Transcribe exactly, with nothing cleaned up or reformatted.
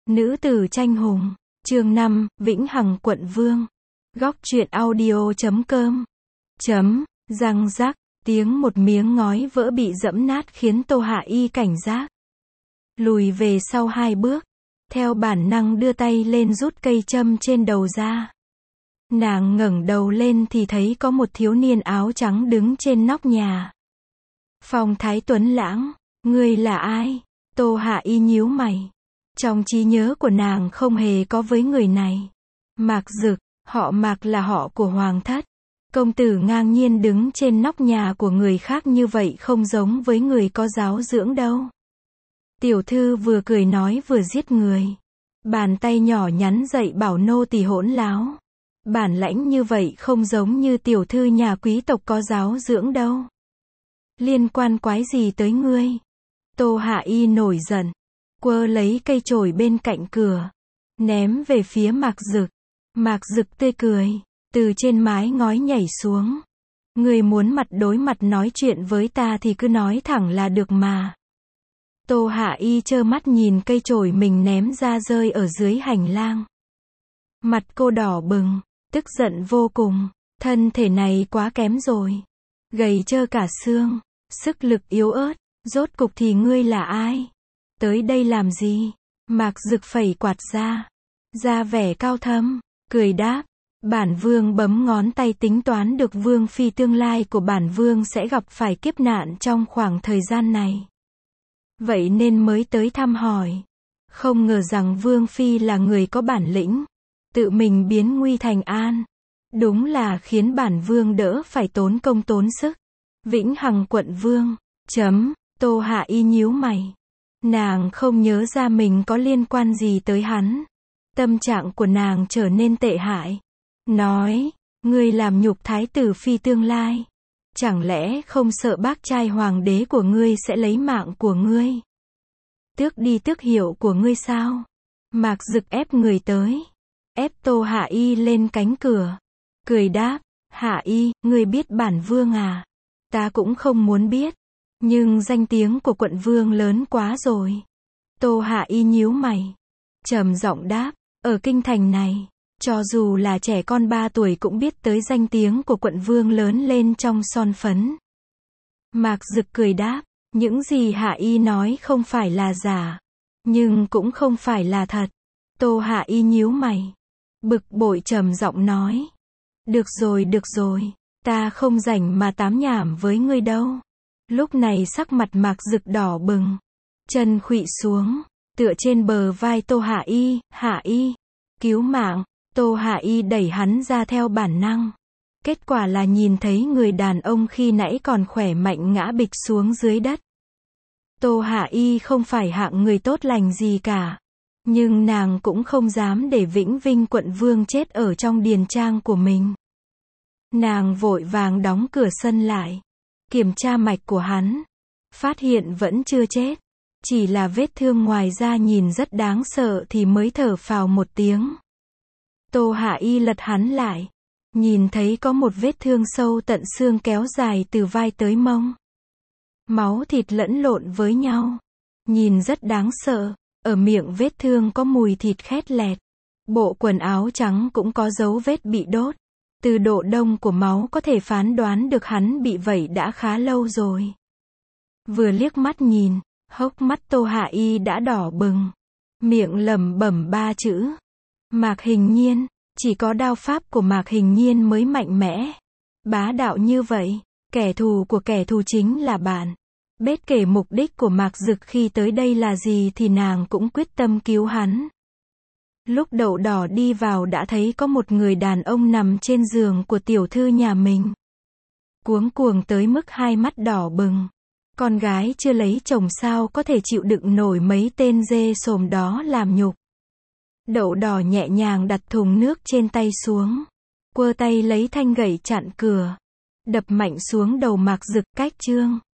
Nữ tử tranh hùng. Chương năm, Vĩnh Hằng quận vương. Góc truyện audio chấm com. Chấm, răng rắc, tiếng một miếng ngói vỡ bị dẫm nát khiến Tô Hạ Y cảnh giác. Lùi về sau hai bước, theo bản năng đưa tay lên rút cây châm trên đầu ra. Nàng ngẩng đầu lên thì thấy có một thiếu niên áo trắng đứng trên nóc nhà. Phong thái tuấn lãng, ngươi là ai? Tô Hạ Y nhíu mày. Trong trí nhớ của nàng không hề có với người này. Mạc Dực, họ Mạc là họ của hoàng thất. Công tử ngang nhiên đứng trên nóc nhà của người khác như vậy không giống với người có giáo dưỡng đâu. Tiểu thư vừa cười nói vừa giết người. Bàn tay nhỏ nhắn dạy bảo nô tỳ hỗn láo. Bản lãnh như vậy không giống như tiểu thư nhà quý tộc có giáo dưỡng đâu. Liên quan quái gì tới ngươi? Tô Hạ Y nổi giận, quơ lấy cây chổi bên cạnh cửa, ném về phía Mạc Dực. Mạc Dực tươi cười, từ trên mái ngói nhảy xuống. Ngươi muốn mặt đối mặt nói chuyện với ta thì cứ nói thẳng là được mà. Tô Hạ Y trơ mắt nhìn cây chổi mình ném ra rơi ở dưới hành lang. Mặt cô đỏ bừng, tức giận vô cùng. Thân thể này quá kém rồi, gầy trơ cả xương, sức lực yếu ớt. Rốt cục thì ngươi là ai? Tới đây làm gì? Mạc Dực phẩy quạt ra, ra vẻ cao thâm, cười đáp. Bản vương bấm ngón tay tính toán được vương phi tương lai của bản vương sẽ gặp phải kiếp nạn trong khoảng thời gian này. Vậy nên mới tới thăm hỏi. Không ngờ rằng vương phi là người có bản lĩnh, tự mình biến nguy thành an. Đúng là khiến bản vương đỡ phải tốn công tốn sức. Vĩnh Hằng quận vương. Chấm. Tô Hạ Y nhíu mày. Nàng không nhớ ra mình có liên quan gì tới hắn. Tâm trạng của nàng trở nên tệ hại. Nói, ngươi làm nhục thái tử phi tương lai. Chẳng lẽ không sợ bác trai hoàng đế của ngươi sẽ lấy mạng của ngươi? Tước đi tước hiệu của ngươi sao? Mạc Dực ép người tới. Ép Tô Hạ Y lên cánh cửa. Cười đáp, Hạ Y, ngươi biết bản vương à? Ta cũng không muốn biết. Nhưng danh tiếng của quận vương lớn quá rồi. Tô Hạ Y nhíu mày, trầm giọng đáp, ở kinh thành này, cho dù là trẻ con ba tuổi cũng biết tới danh tiếng của quận vương lớn lên trong son phấn. Mạc Dực cười đáp, những gì Hạ Y nói không phải là giả, nhưng cũng không phải là thật. Tô Hạ Y nhíu mày, bực bội trầm giọng nói, được rồi được rồi, ta không rảnh mà tám nhảm với ngươi đâu. Lúc này sắc mặt Mạc Dực đỏ bừng, chân khuỵu xuống, tựa trên bờ vai Tô Hạ Y. Hạ Y, cứu mạng. Tô Hạ Y đẩy hắn ra theo bản năng. Kết quả là nhìn thấy người đàn ông khi nãy còn khỏe mạnh ngã bịch xuống dưới đất. Tô Hạ Y không phải hạng người tốt lành gì cả, nhưng nàng cũng không dám để Vĩnh Vinh quận vương chết ở trong điền trang của mình. Nàng vội vàng đóng cửa sân lại, kiểm tra mạch của hắn, phát hiện vẫn chưa chết, chỉ là vết thương ngoài da nhìn rất đáng sợ thì mới thở phào một tiếng. Tô Hạ Y lật hắn lại, nhìn thấy có một vết thương sâu tận xương kéo dài từ vai tới mông. Máu thịt lẫn lộn với nhau, nhìn rất đáng sợ. Ở miệng vết thương có mùi thịt khét lẹt. Bộ quần áo trắng cũng có dấu vết bị đốt. Từ độ đông của máu có thể phán đoán được hắn bị vậy đã khá lâu rồi. Vừa liếc mắt nhìn, hốc mắt Tô Hạ Y đã đỏ bừng, miệng lẩm bẩm ba chữ: Mạc Hình Nhiên. Chỉ có đao pháp của Mạc Hình Nhiên mới mạnh mẽ, bá đạo như vậy. Kẻ thù của kẻ thù chính là bạn. Bất kể mục đích của Mạc Dực khi tới đây là gì thì nàng cũng quyết tâm cứu hắn. Lúc Đậu Đỏ đi vào đã thấy có một người đàn ông nằm trên giường của tiểu thư nhà mình. Cuống cuồng tới mức hai mắt đỏ bừng. Con gái chưa lấy chồng sao có thể chịu đựng nổi mấy tên dê sồm đó làm nhục. Đậu Đỏ nhẹ nhàng đặt thùng nước trên tay xuống, quơ tay lấy thanh gậy chặn cửa, đập mạnh xuống đầu Mạc Dực. Cách chương